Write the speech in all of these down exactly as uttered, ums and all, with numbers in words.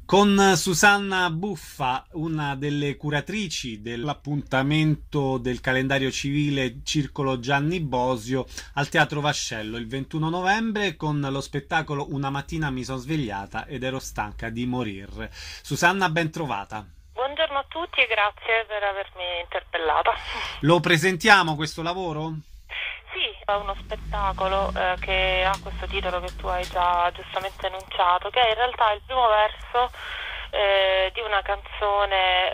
Con Susanna Buffa, una delle curatrici dell'appuntamento del calendario civile Circolo Gianni Bosio al Teatro Vascello il ventuno novembre con lo spettacolo Una mattina mi sono svegliata ed ero stanca di morir. Susanna, ben trovata. Buongiorno a tutti e grazie per avermi interpellata. Lo presentiamo questo lavoro? Sì, è uno spettacolo eh, che ha questo titolo che tu hai già giustamente enunciato, che è in realtà il primo verso eh, di una canzone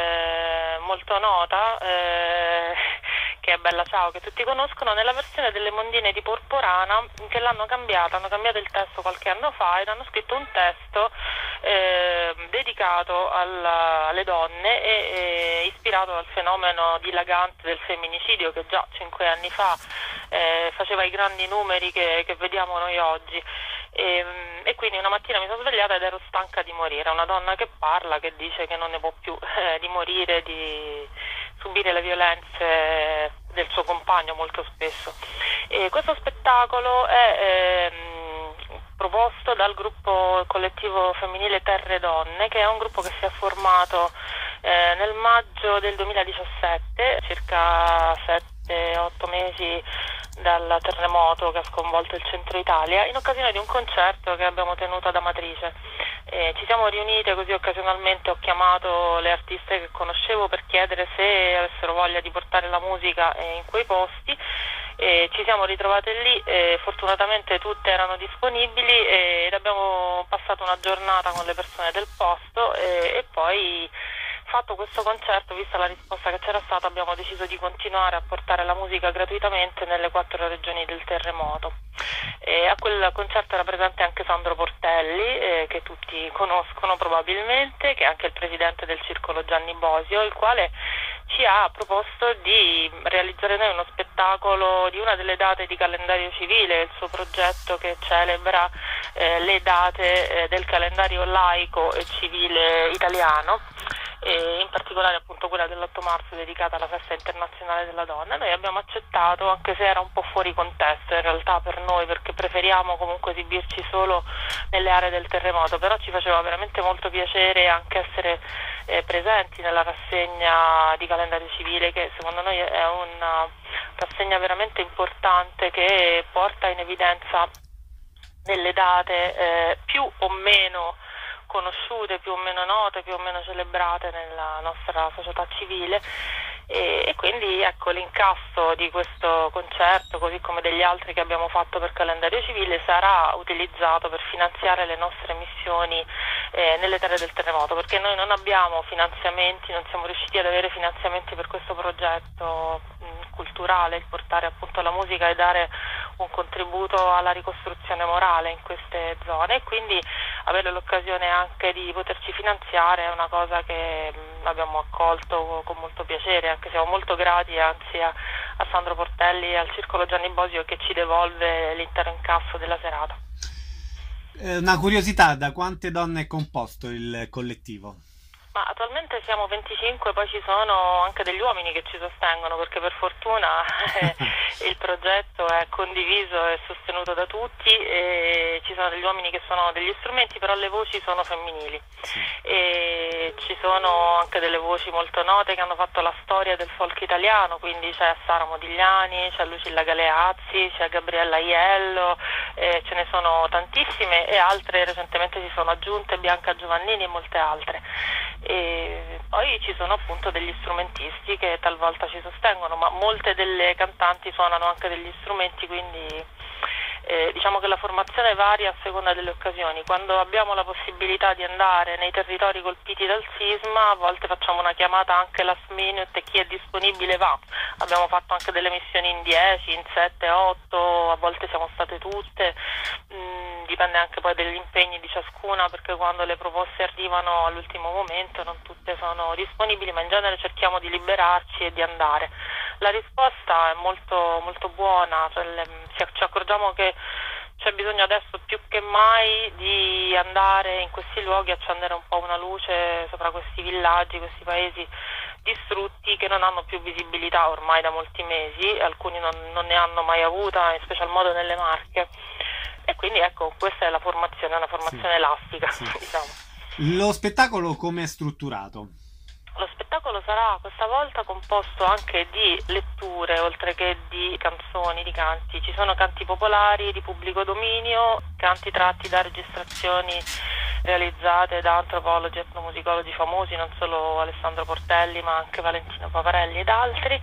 eh, molto nota, eh, che è Bella Ciao, che tutti conoscono, nella versione delle Mondine di Porporana, che l'hanno cambiata, hanno cambiato il testo qualche anno fa ed hanno scritto un testo eh, dedicato alla, alle donne e, e ispirato dal fenomeno dilagante del femminicidio che già cinque anni fa eh, faceva i grandi numeri che, che vediamo noi oggi. E, e quindi una mattina mi sono svegliata ed ero stanca di morire. È una donna che parla, che dice che non ne può più eh, di morire, di subire le violenze del suo compagno molto spesso. E questo spettacolo è ehm, proposto dal gruppo collettivo femminile Terre Donne, che è un gruppo che si è formato eh, nel maggio del duemiladiciassette, circa sette otto mesi dal terremoto che ha sconvolto il centro Italia, in occasione di un concerto che abbiamo tenuto ad Amatrice. Eh, ci siamo riunite così occasionalmente, ho chiamato le artiste che conoscevo per chiedere se avessero voglia di portare la musica eh, in quei posti. Eh, ci siamo ritrovate lì, eh, fortunatamente tutte erano disponibili eh, ed abbiamo passato una giornata con le persone del posto eh, e poi, fatto questo concerto, vista la risposta che c'era stata, abbiamo deciso di continuare a portare la musica gratuitamente nelle quattro regioni del terremoto. E a quel concerto era presente anche Sandro Portelli, eh, che tutti conoscono probabilmente, che è anche il presidente del Circolo Gianni Bosio, il quale ci ha proposto di realizzare noi uno spettacolo di una delle date di calendario civile, il suo progetto che celebra eh, le date eh, del calendario laico e civile italiano, e in particolare appunto quella dell'otto marzo dedicata alla festa internazionale della donna. Noi abbiamo accettato, anche se era un po' fuori contesto in realtà per noi, perché preferiamo comunque esibirci solo nelle aree del terremoto, però ci faceva veramente molto piacere anche essere eh, presenti nella rassegna di calendario civile, che secondo noi è una rassegna veramente importante che porta in evidenza delle date eh, più o meno conosciute, più o meno note, più o meno celebrate nella nostra società civile. E, e quindi ecco, l'incasso di questo concerto, così come degli altri che abbiamo fatto per calendario civile, sarà utilizzato per finanziare le nostre missioni eh, nelle terre del terremoto, perché noi non abbiamo finanziamenti, non siamo riusciti ad avere finanziamenti per questo progetto mh, culturale, il portare appunto la musica e dare un contributo alla ricostruzione morale in queste zone, e quindi avere l'occasione anche di poterci finanziare è una cosa che mh, abbiamo accolto con molto piacere. Anche siamo molto grati anzi a, a Sandro Portelli e al Circolo Gianni Bosio, che ci devolve l'intero incasso della serata. Eh, una curiosità, da quante donne è composto il collettivo? Ma attualmente siamo venticinque, poi ci sono anche degli uomini che ci sostengono, perché per fortuna eh, il progetto è condiviso e sostenuto da tutti, e ci sono degli uomini che suonano degli strumenti, però le voci sono femminili. Sì. E ci sono anche delle voci molto note che hanno fatto la storia del folk italiano, quindi c'è Sara Modigliani, c'è Lucilla Galeazzi, c'è Gabriella Aiello, eh, ce ne sono tantissime, e altre recentemente si sono aggiunte, Bianca Giovannini e molte altre. E poi ci sono appunto degli strumentisti che talvolta ci sostengono, ma molte delle cantanti suonano anche degli strumenti, quindi eh, diciamo che la formazione varia a seconda delle occasioni. Quando abbiamo la possibilità di andare nei territori colpiti dal sisma, a volte facciamo una chiamata anche last minute e chi è disponibile va. Abbiamo fatto anche delle missioni in dieci, in sette, otto, a volte siamo state tutte. Mm, dipende anche poi dagli impegni di ciascuna, perché quando le proposte arrivano all'ultimo momento non tutte sono disponibili, ma in genere cerchiamo di liberarci e di andare. La risposta è molto, molto buona, cioè, le, ci accorgiamo che c'è bisogno adesso più che mai di andare in questi luoghi, accendere un po' una luce sopra questi villaggi, questi paesi distrutti che non hanno più visibilità ormai da molti mesi, alcuni non, non ne hanno mai avuta, in special modo nelle Marche. E quindi ecco, questa è la formazione, una formazione Sì, elastica, sì. diciamo. Lo spettacolo come è strutturato? Lo spettacolo sarà questa volta composto anche di letture, oltre che di canzoni, di canti. Ci sono canti popolari di pubblico dominio, canti tratti da registrazioni realizzate da antropologi e etnomusicologi famosi, non solo Alessandro Portelli ma anche Valentino Paparelli ed altri,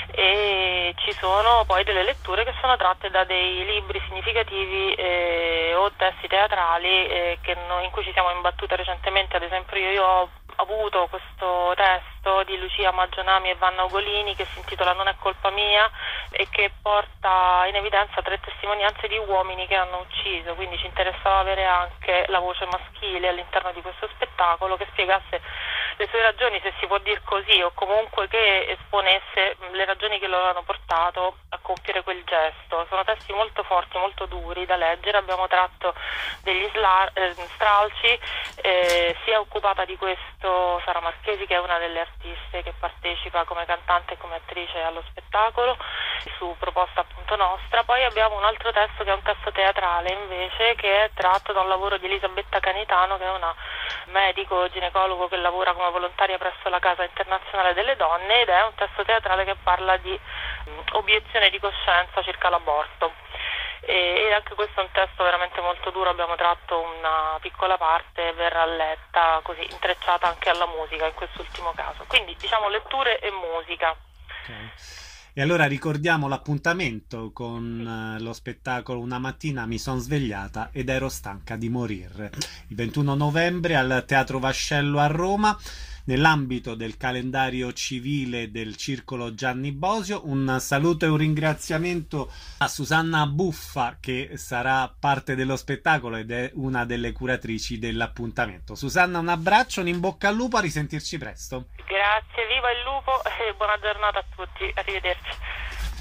e ci sono poi delle letture che sono tratte da dei libri significativi eh, o testi teatrali eh, che noi, in cui ci siamo imbattute recentemente. Ad esempio io, io ho avuto questo testo di Lucia Magionami e Vanna Ugolini che si intitola Non è colpa mia e che porta in evidenza tre testimonianze di uomini che hanno ucciso, quindi ci interessava avere anche la voce maschile all'interno di questo spettacolo che spiegasse le sue ragioni, se si può dir così, o comunque che esponesse le ragioni che lo hanno portato a compiere quel gesto. Sono testi molto forti, molto duri da leggere. Abbiamo tratto degli sla- eh, stralci, eh, si è occupata di questo Sara Marchesi, che è una delle artiste che partecipa come cantante e come attrice allo spettacolo, su proposta appunto nostra. Poi abbiamo un altro testo che è un testo teatrale invece, che è tratto da un lavoro di Elisabetta Canitano, che è una medico ginecologo che lavora come volontaria presso la Casa Internazionale delle Donne, ed è un testo teatrale che parla di mh, obiezione di coscienza circa l'aborto. E, e anche questo è un testo veramente molto duro. Abbiamo tratto una piccola parte, verrà letta così intrecciata anche alla musica in quest'ultimo caso. Quindi diciamo letture e musica. Okay. E allora ricordiamo l'appuntamento con uh, lo spettacolo Una mattina mi son svegliata ed ero stanca di morire, il ventuno novembre al Teatro Vascello a Roma, nell'ambito del calendario civile del Circolo Gianni Bosio. Un saluto e un ringraziamento a Susanna Buffa, che sarà parte dello spettacolo ed è una delle curatrici dell'appuntamento. Susanna, un abbraccio, un in bocca al lupo, a risentirci presto. Grazie, viva il lupo e buona giornata a tutti, arrivederci.